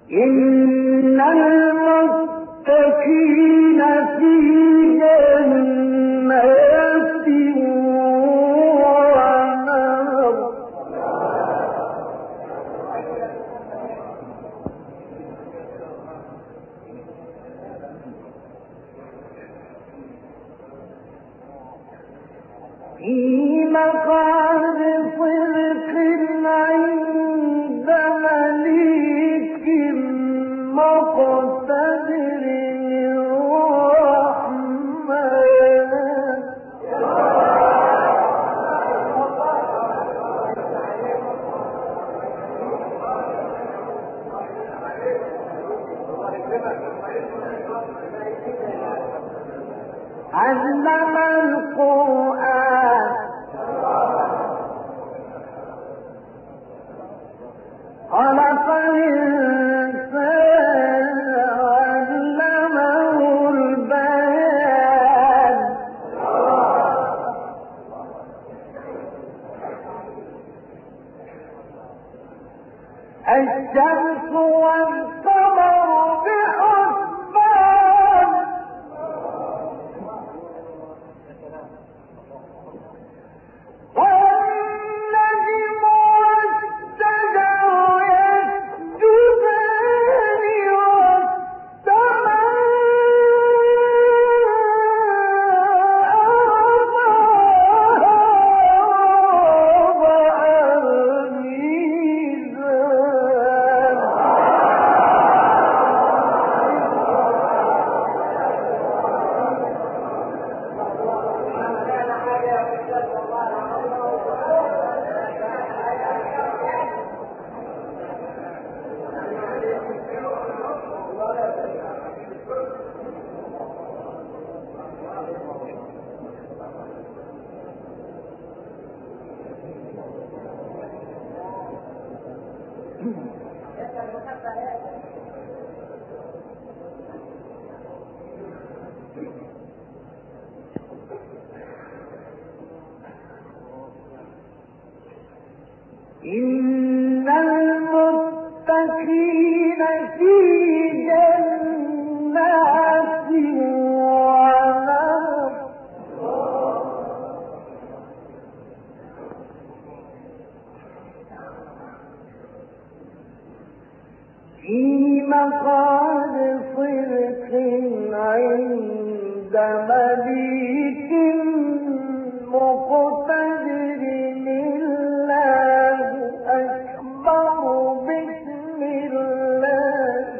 إن المتقين في جنات ونهر في مقعد صدق عند مليك مقتدر الرحمن علم القرآن خلق الإنسان علمه البيان الشمس والقمر بحسبان والنجم والشجر يسجدان والسماء وضع الميزان إن المتقين في جنات ونهر في مقعد صدق عند مليك مقتدر الله أكبر بسم الله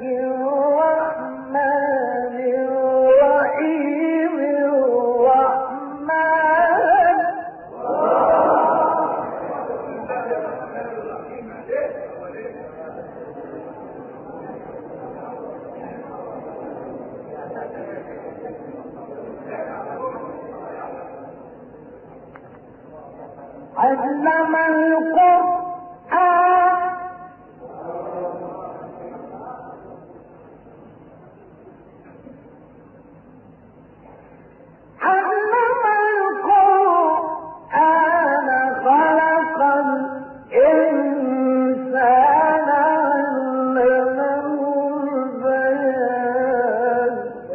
الرحمن الرحيم الرحمن علم القرآن علم القرآن خلق الإنسان علمه البيان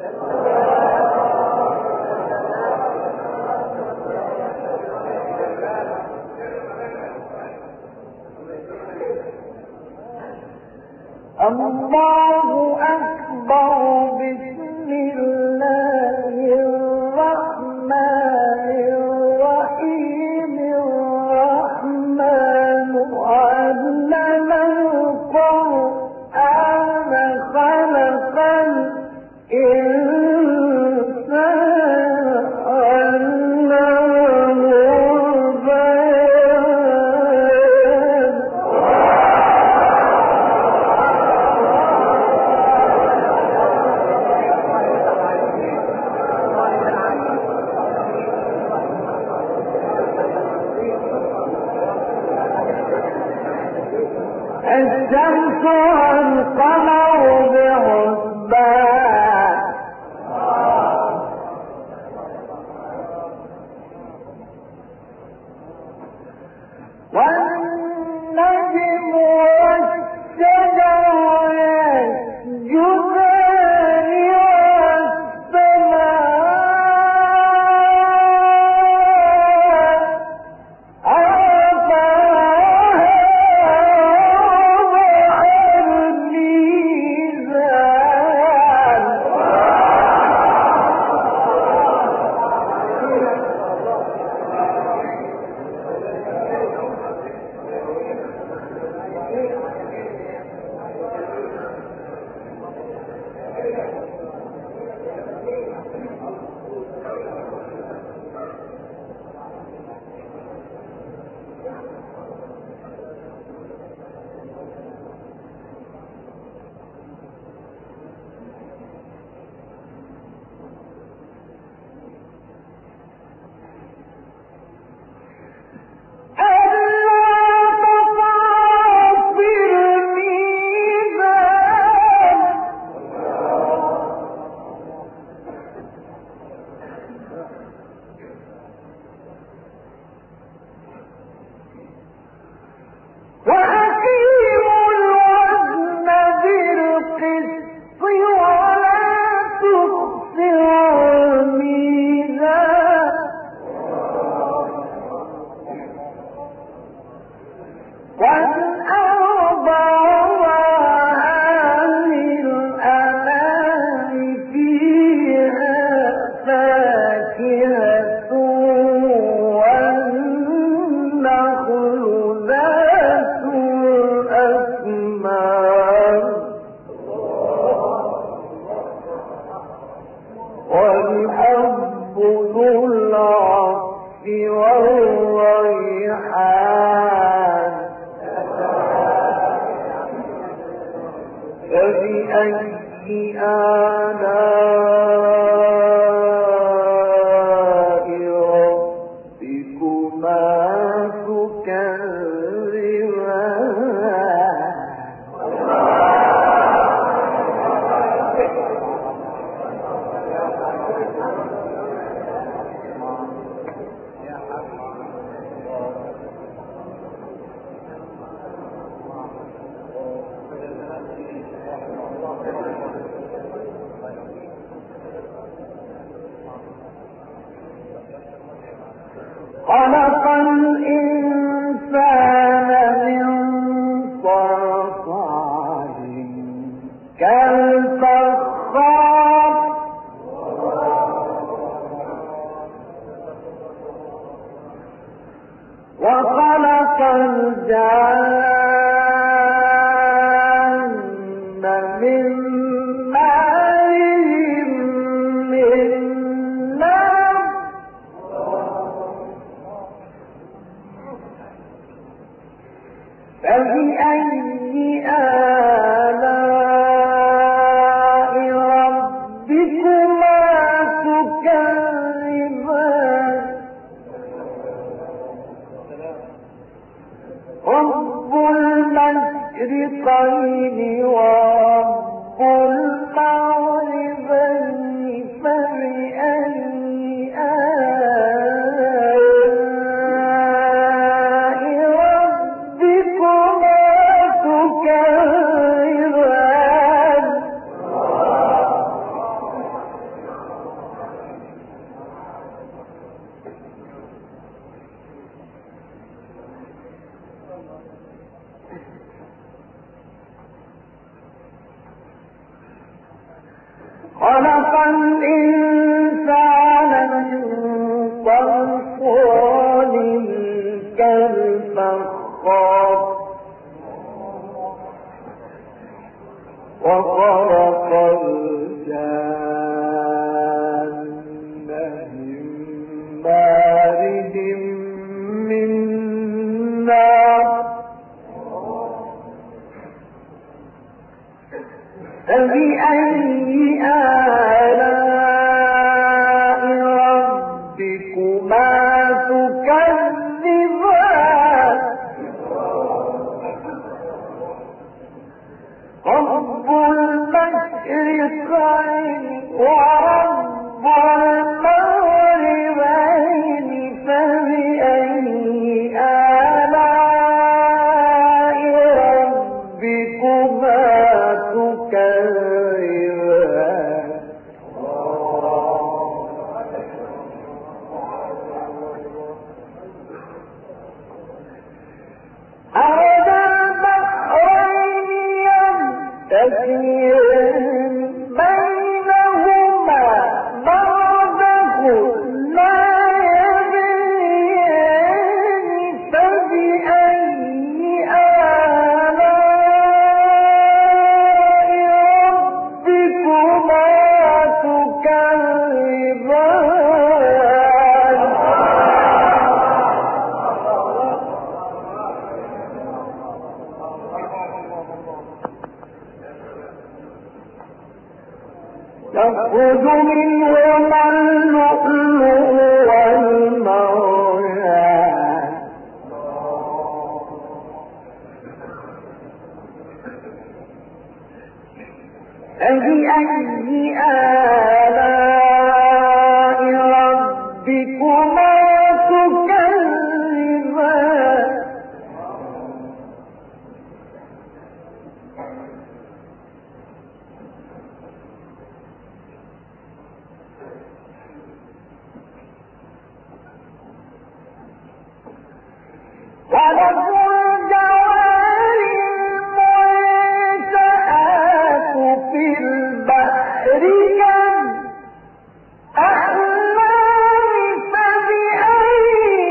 الله أكبر بسم الله الرحمن الرحيم الرحمن علم القرآن خلق الإنسان علمه البيان الشمس والقمر بحسبان والنجم والشجر الريحان فبأي آلاء ربكما خلق الإنسان من صلصال كالفخار وخلق الجان من مارج من نار فبأي آلاء ربكما تكذبان رب المشرقين ورب المغربين فبأي آلاء ربكما تكذبان خلق الإنسان من صلصال كالفخار وخلق الجان من مارج من نار فبأي آلاء ربكما تكذبان رب المشرقين ورب المغربين فبأي آلاء ربكما تكذبان أرد البحرين يلتقيان بينهما برزخ لا يبغيان فبأي آلاء ربكما تكذبان يخرج منهما اللؤلؤ والمرجان فبأي آلاء ربكما تكذبان وله الجوار المنشآت في البحر كالأعلام فبأي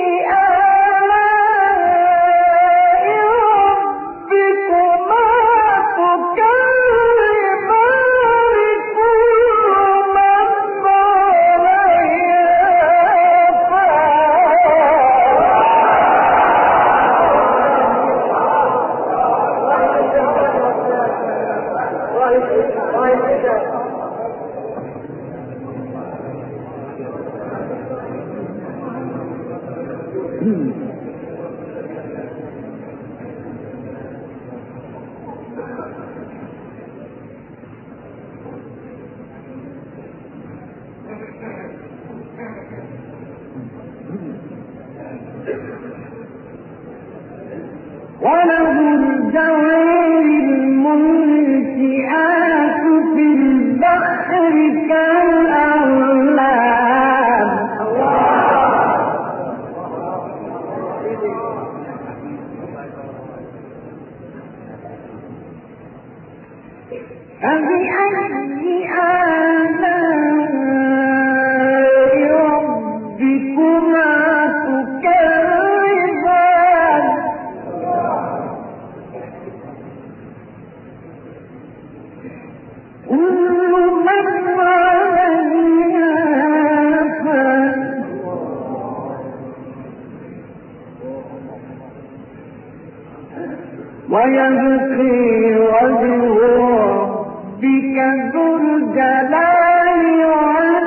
آلاء ربكما تكذبان كل من عليها فان وله الجوار المنشآت في البحر كالأعلام فبأي آلاء ربكما تكذبان كل من عليها فان ويبقي وجه ربك ذو الجلال والإكرام